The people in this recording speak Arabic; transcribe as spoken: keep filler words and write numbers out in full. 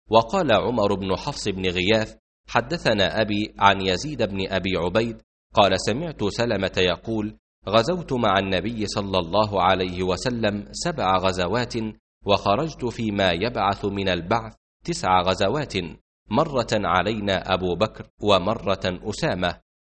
وقال عمر بن حفص بن غياث: حدثنا أبي عن يزيد بن أبي عبيد قال: سمعت سلمة يقول: غزوت مع النبي صلى الله عليه وسلم سبع غزوات، وخرجت فيما يبعث من البعث تسع غزوات، مرة علينا أبو بكر ومرة أسامة،